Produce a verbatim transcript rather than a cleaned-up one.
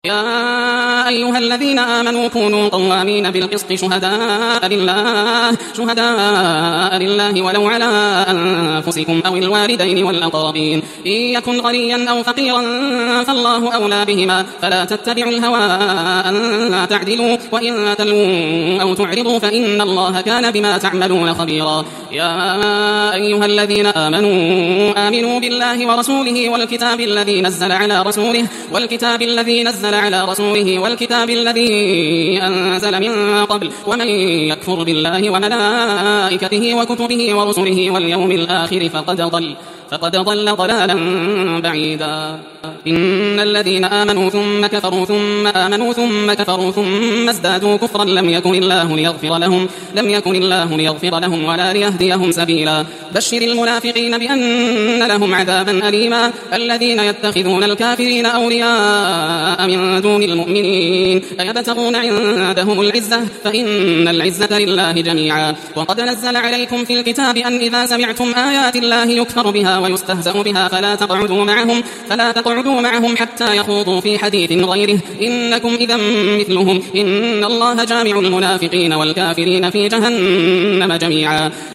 يا أيها الذين آمنوا كونوا قوامين بالقسط شهداء لله شهداء لله ولو على أنفسكم أو الوالدين والأقربين إن يكن غنيا أو فقيرا فالله أولى بهما فلا تتبعوا الهوى أن تعدلوا وإن تلووا أو تعرضوا فإن الله كان بما تعملون خبيرا. يا أيها الذين آمنوا آمنوا بالله ورسوله والكتاب الذي نزل على رسوله والكتاب الذي نزل على رسوله والكتاب الذي أنزل من قبل ومن يكفر بالله وملائكته وكتبه ورسله واليوم الآخر فقد ضل فقد ضل ضلالا بعيدا. إن الذين آمنوا ثم كفروا ثم آمنوا ثم كفروا ثم ازدادوا كفرا لم يكن الله ليغفر لهم لم يكن الله ليغفر لهم ولا ليهديهم سبيلا. بشر المنافقين بأن لهم عذابا أليما. الذين يتخذون الكافرين أولياء من دون المؤمنين أيبتغون عندهم العزة فإن العزة لله جميعا. وقد نزل عليكم في الكتاب أن إذا سمعتم آيات الله يكفر بها ويستهزأ بها فلا تقعدوا معهم فلا تقعدوا معهم حتى يخوضوا في حديث غيره إنكم إذا مثلهم إن الله جامع المنافقين والكافرين في جهنم جميعا.